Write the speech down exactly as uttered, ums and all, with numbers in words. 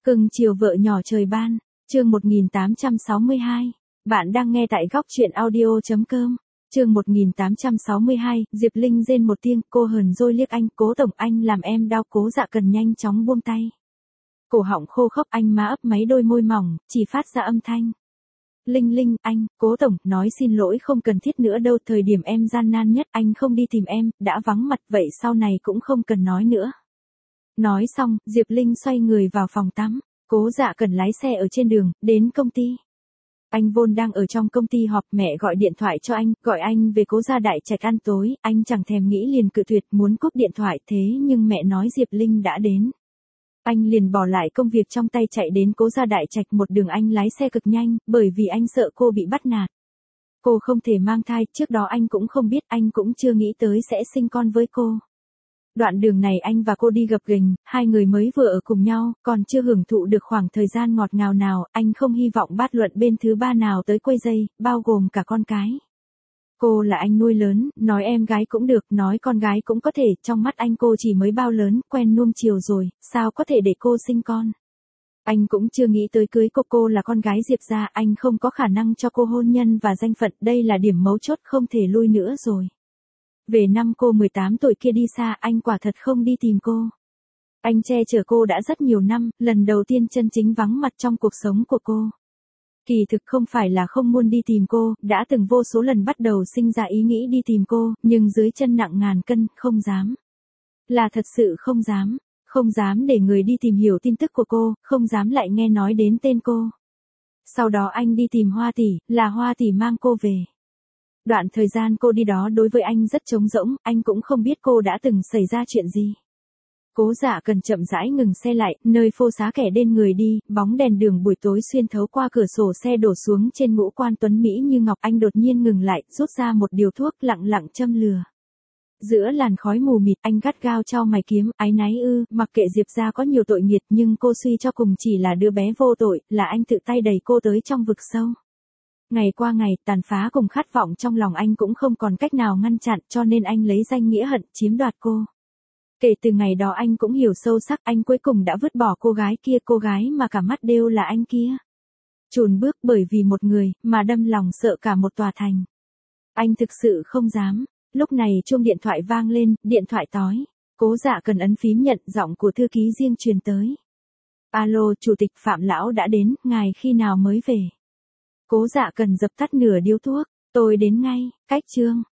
Cưng chiều vợ nhỏ trời ban, chương một nghìn tám trăm sáu mươi hai. Bạn đang nghe tại góc truyện audio.com. Chương một nghìn tám trăm sáu mươi hai, Diệp Linh rên một tiếng, cô hờn dỗi liếc anh, Cố tổng anh làm em đau. Cố Dạ Cần nhanh chóng buông tay. Cổ họng khô khốc, anh má ấp máy đôi môi mỏng, chỉ phát ra âm thanh. Linh Linh, anh, Cố tổng, nói xin lỗi không cần thiết nữa đâu, thời điểm em gian nan nhất anh không đi tìm em, đã vắng mặt vậy sau này cũng không cần nói nữa. Nói xong, Diệp Linh xoay người vào phòng tắm, Cố Dạ Cần lái xe ở trên đường, đến công ty. Anh vốn đang ở trong công ty họp, mẹ gọi điện thoại cho anh, gọi anh về Cố Gia Đại Trạch ăn tối, anh chẳng thèm nghĩ liền cự tuyệt muốn cúp điện thoại, thế nhưng mẹ nói Diệp Linh đã đến. Anh liền bỏ lại công việc trong tay chạy đến Cố Gia Đại Trạch, một đường anh lái xe cực nhanh, bởi vì anh sợ cô bị bắt nạt. Cô không thể mang thai, trước đó anh cũng không biết, anh cũng chưa nghĩ tới sẽ sinh con với cô. Đoạn đường này anh và cô đi gập ghềnh, hai người mới vừa ở cùng nhau, còn chưa hưởng thụ được khoảng thời gian ngọt ngào nào, anh không hy vọng bát luận bên thứ ba nào tới quấy rầy, bao gồm cả con cái. Cô là anh nuôi lớn, nói em gái cũng được, nói con gái cũng có thể, trong mắt anh cô chỉ mới bao lớn, quen nuông chiều rồi, sao có thể để cô sinh con. Anh cũng chưa nghĩ tới cưới cô, cô là con gái Diệp gia, anh không có khả năng cho cô hôn nhân và danh phận, đây là điểm mấu chốt không thể lui nữa rồi. Về năm cô mười tám tuổi kia đi xa, anh quả thật không đi tìm cô. Anh che chở cô đã rất nhiều năm, lần đầu tiên chân chính vắng mặt trong cuộc sống của cô. Kỳ thực không phải là không muốn đi tìm cô, đã từng vô số lần bắt đầu sinh ra ý nghĩ đi tìm cô, nhưng dưới chân nặng ngàn cân, không dám. Là thật sự không dám, không dám để người đi tìm hiểu tin tức của cô, không dám lại nghe nói đến tên cô. Sau đó anh đi tìm Hoa tỷ, là Hoa tỷ mang cô về. Đoạn thời gian cô đi đó đối với anh rất trống rỗng, anh cũng không biết cô đã từng xảy ra chuyện gì. Cố Dạ Cần chậm rãi ngừng xe lại, nơi phô xá kẻ đên người đi, bóng đèn đường buổi tối xuyên thấu qua cửa sổ xe đổ xuống trên ngũ quan tuấn Mỹ như ngọc. Anh đột nhiên ngừng lại, rút ra một điều thuốc, lặng lặng châm lửa. Giữa làn khói mù mịt, anh gắt gao chau mày kiếm, áy náy ư, mặc kệ Diệp gia có nhiều tội nghiệt nhưng cô suy cho cùng chỉ là đứa bé vô tội, là anh tự tay đẩy cô tới trong vực sâu. Ngày qua ngày, tàn phá cùng khát vọng trong lòng anh cũng không còn cách nào ngăn chặn, cho nên anh lấy danh nghĩa hận chiếm đoạt cô. Kể từ ngày đó anh cũng hiểu sâu sắc, anh cuối cùng đã vứt bỏ cô gái kia, cô gái mà cả mắt đều là anh kia. Chùn bước bởi vì một người, mà đâm lòng sợ cả một tòa thành. Anh thực sự không dám. Lúc này chuông điện thoại vang lên, điện thoại tói. Cố Dạ Cần ấn phím nhận, giọng của thư ký riêng truyền tới. Alo, chủ tịch Phạm lão đã đến, ngài khi nào mới về? Cố Dạ Cần dập tắt nửa điếu thuốc, tôi đến ngay, cách chương.